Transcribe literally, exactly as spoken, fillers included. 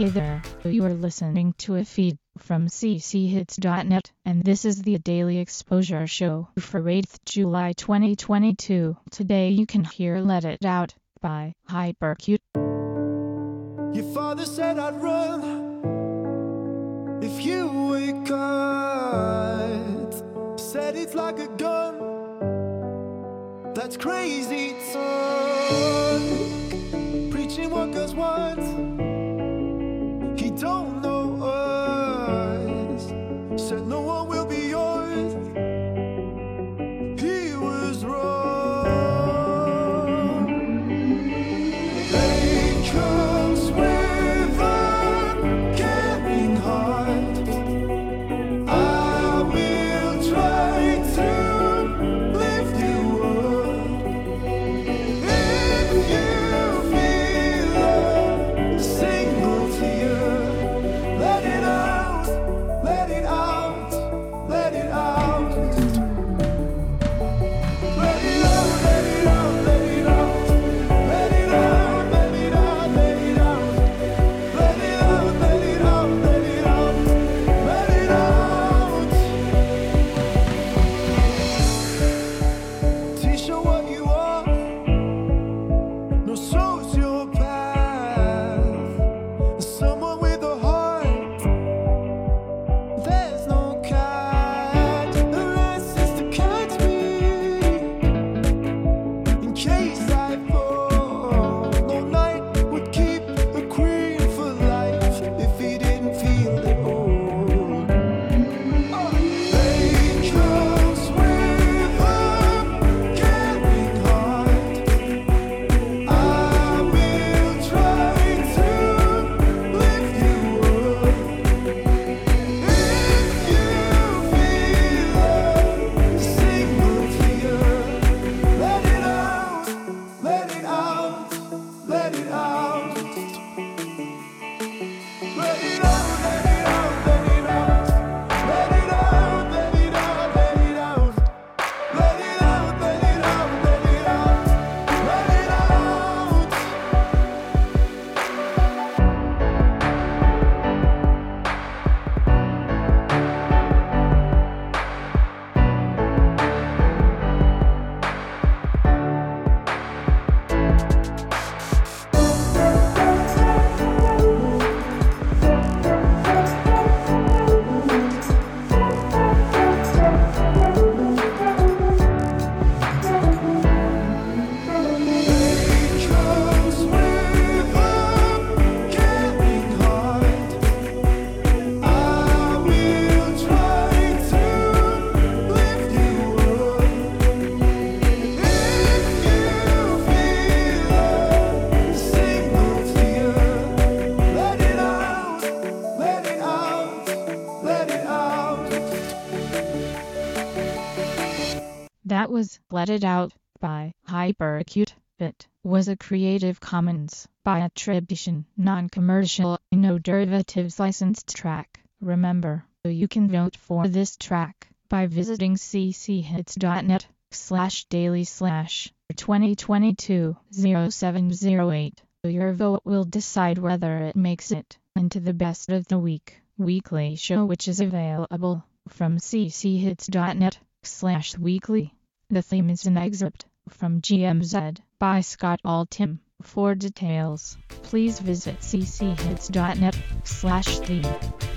Hey there, you are listening to a feed from c c hits dot net, and this is the Daily Exposure Show for eighth of July twenty twenty-two. Today you can hear Let It Out by Hypercute. Your father said I'd run if you were cut. Said it's like a gun, that's crazy son. Preaching what God's wants, he don't know us. Said no one will be yours, he was wrong. They comes with a caring heart. I will try to lift you up. If you feel a single tear, let it out, let it out, let it out. Let it out, let it out, let it out. Let it out, let it out, let it out. Let it out, let it out, let it out. Let it out. Teach her what you are, no sociopath. Someone with a heart, there's no catch. Unless it's to catch me in case I fall. No knight would keep a queen for life if he didn't feel it all. They comes with a caring heart. I will try to lift you up. If you feel a single tear, let it out, let it out, let it out. Let it out, let it out, let it out. Let it out, let it out, let it out. Let it out, let it out, let it out. Let it out. It comes with a caring heart. I will try to lift you up. If you feel a single tear, let it out, let it out, let it out. That was Let It Out by Hypercute. It was a Creative Commons by attribution, non-commercial, no derivatives licensed track. Remember, you can vote for this track by visiting c c hits dot net slash daily slash twenty twenty-two oh seven oh eight. Your vote will decide whether it makes it into the Best of the Week weekly show, which is available from c c hits dot net slash weekly. The theme is an excerpt from G M Z by Scott Altham. For details, please visit c c hits dot net slash theme.